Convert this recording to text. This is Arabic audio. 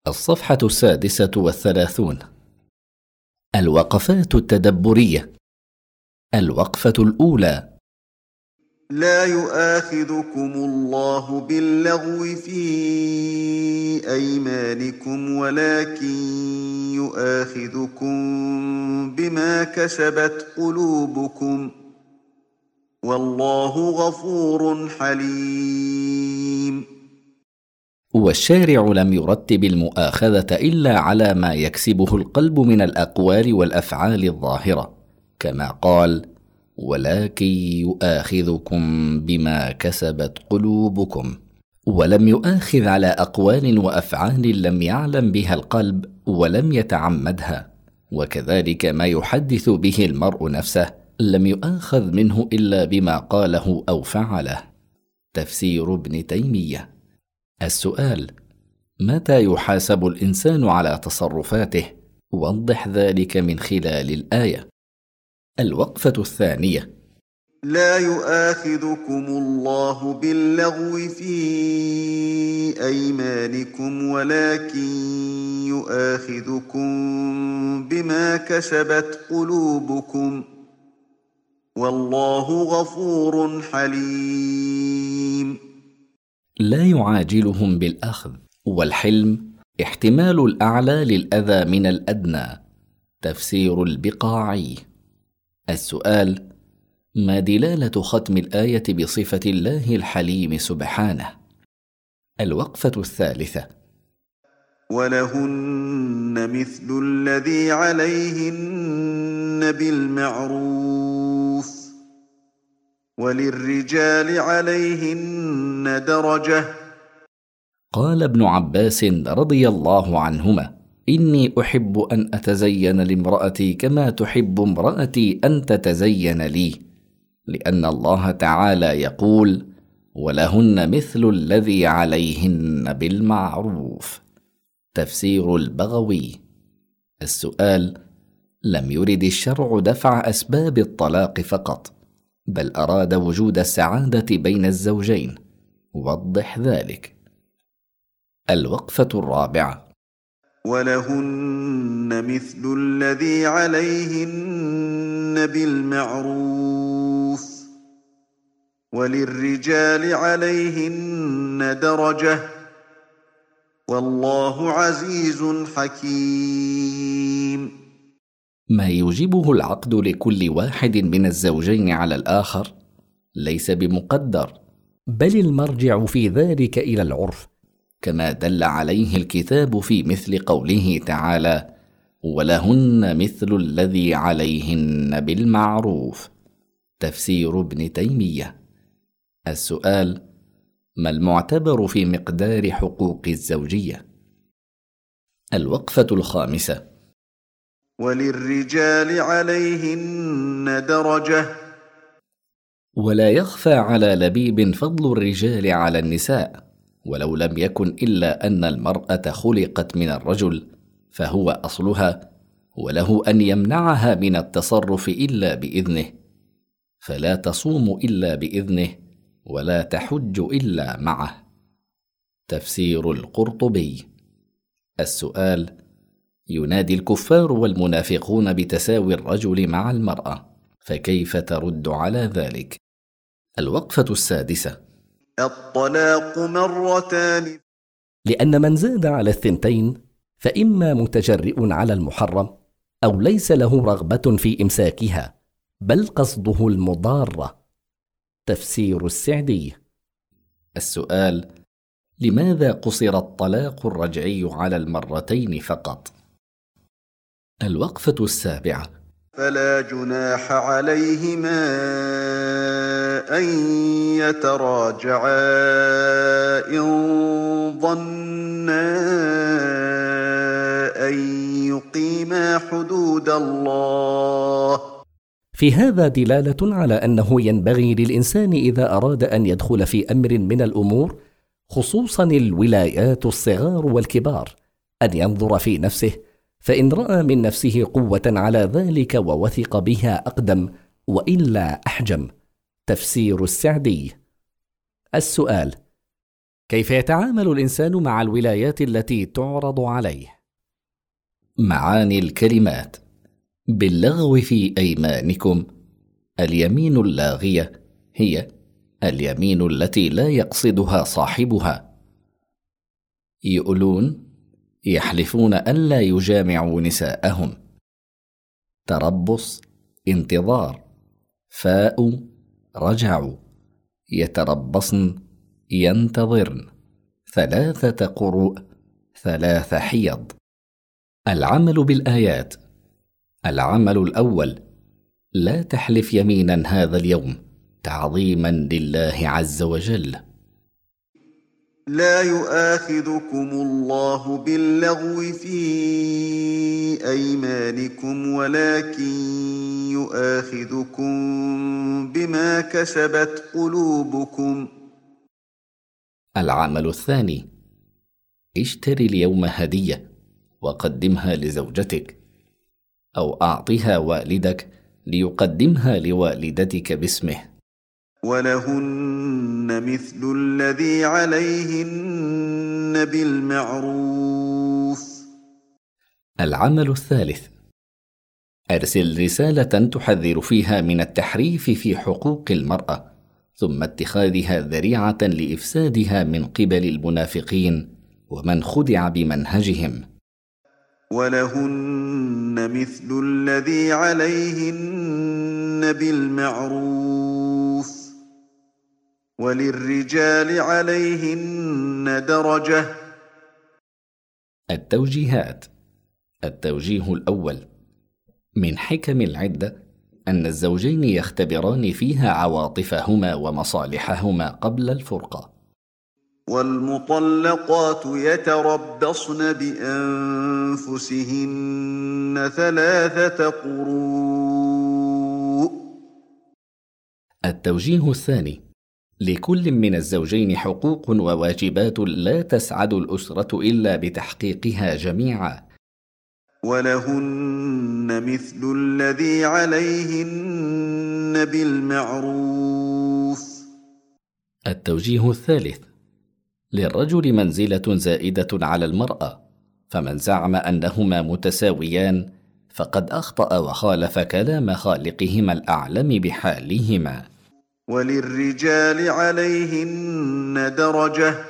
الصفحة 36. الوقفات التدبرية. الوقفة الأولى: لا يؤاخذكم الله باللغو في أيمانكم ولكن يؤاخذكم بما كسبت قلوبكم والله غفور حليم. والشارع لم يرتب المؤاخذة إلا على ما يكسبه القلب من الأقوال والأفعال الظاهرة، كما قال: ولكن يؤاخذكم بما كسبت قلوبكم، ولم يؤاخذ على أقوال وأفعال لم يعلم بها القلب ولم يتعمدها. وكذلك ما يحدث به المرء نفسه لم يؤاخذ منه إلا بما قاله أو فعله. تفسير ابن تيمية. السؤال: متى يحاسب الإنسان على تصرفاته؟ وضح ذلك من خلال الآية. الوقفة الثانية: لا يؤاخذكم الله باللغو في أيمانكم ولكن يؤاخذكم بما كسبت قلوبكم والله غفور حليم. لا يعاجلهم بالأخذ، والحلم احتمال الأعلى للأذى من الأدنى. تفسير البقاعي. السؤال: ما دلالة ختم الآية بصفة الله الحليم سبحانه؟ الوقفة الثالثة: ولهن مثل الذي عليهن بالمعروف وللرجال عليهن درجة. قال ابن عباس رضي الله عنهما: إني أحب أن أتزين لامرأتي كما تحب امرأتي أن تتزين لي، لأن الله تعالى يقول: ولهن مثل الذي عليهن بالمعروف. تفسير البغوي. السؤال: لم يرد الشرع دفع أسباب الطلاق فقط، بل أراد وجود السعادة بين الزوجين. وضح ذلك. الوقفة الرابعة: ولهن مثل الذي عليهن بالمعروف وللرجال عليهن درجة والله عزيز حكيم. ما يوجبه العقد لكل واحد من الزوجين على الآخر ليس بمقدر، بل المرجع في ذلك إلى العرف، كما دل عليه الكتاب في مثل قوله تعالى: ولهن مثل الذي عليهن بالمعروف. تفسير ابن تيمية. السؤال: ما المعتبر في مقدار حقوق الزوجية؟ الوقفة الخامسة: وللرجال عليهن درجة. ولا يخفى على لبيب فضل الرجال على النساء، ولو لم يكن إلا أن المرأة خلقت من الرجل فهو أصلها، وله أن يمنعها من التصرف إلا بإذنه، فلا تصوم إلا بإذنه ولا تحج إلا معه. تفسير القرطبي. السؤال: ينادي الكفار والمنافقون بتساوي الرجل مع المرأة، فكيف ترد على ذلك؟ الوقفة السادسة: الطلاق مرتان. لأن من زاد على 2 فإما متجرئ على المحرم أو ليس له رغبة في إمساكها، بل قصده المضارة. تفسير السعدي. السؤال: لماذا قصر الطلاق الرجعي على 2 فقط؟ الوقفة السابعة: فلا جناح عليهما أن يتراجعا إن ظنا أن يقيما حدود الله. في هذا دلالة على أنه ينبغي للإنسان إذا أراد أن يدخل في أمر من الأمور، خصوصا الولايات الصغار والكبار، أن ينظر في نفسه، فإن رأى من نفسه قوة على ذلك ووثق بها أقدم، وإلا أحجم. تفسير السعدي. السؤال: كيف يتعامل الإنسان مع الولايات التي تعرض عليه؟ معاني الكلمات: باللغو في أيمانكم. اليمين اللاغية هي اليمين التي لا يقصدها صاحبها. يؤلون، يحلفون ألا يجامعوا نساءهم. تربص، انتظار. فاءوا، رجعوا. يتربصن، ينتظرن. 3 قروء، 3 حيض. العمل بالآيات. العمل الأول: لا تحلف يمينا هذا اليوم تعظيما لله عز وجل. لا يؤاخذكم الله باللغو في أيمانكم ولكن يؤاخذكم بما كسبت قلوبكم. العمل الثاني: اشتري اليوم هدية وقدمها لزوجتك، أو أعطها والدك ليقدمها لوالدتك باسمه. ولهن مثل الذي عليهن بالمعروف. العمل الثالث: أرسل رسالة تحذر فيها من التحريف في حقوق المرأة، ثم اتخاذها ذريعة لإفسادها من قبل المنافقين ومن خدع بمنهجهم. ولهن مثل الذي عليهن بالمعروف، وللرجال عليهن درجة. التوجيهات. التوجيه الأول: من حكم العدة أن الزوجين يختبران فيها عواطفهما ومصالحهما قبل الفرقة. والمطلقات يتربصن بأنفسهن 3 قروء. التوجيه الثاني: لكل من الزوجين حقوق وواجبات لا تسعد الأسرة إلا بتحقيقها جميعا. ولهن مثل الذي عليهن بالمعروف. التوجيه الثالث: للرجل منزلة زائدة على المرأة، فمن زعم أنهما متساويان فقد أخطأ وخالف كلام خالقهما الأعلم بحالهما. وللرجال عليهن درجة.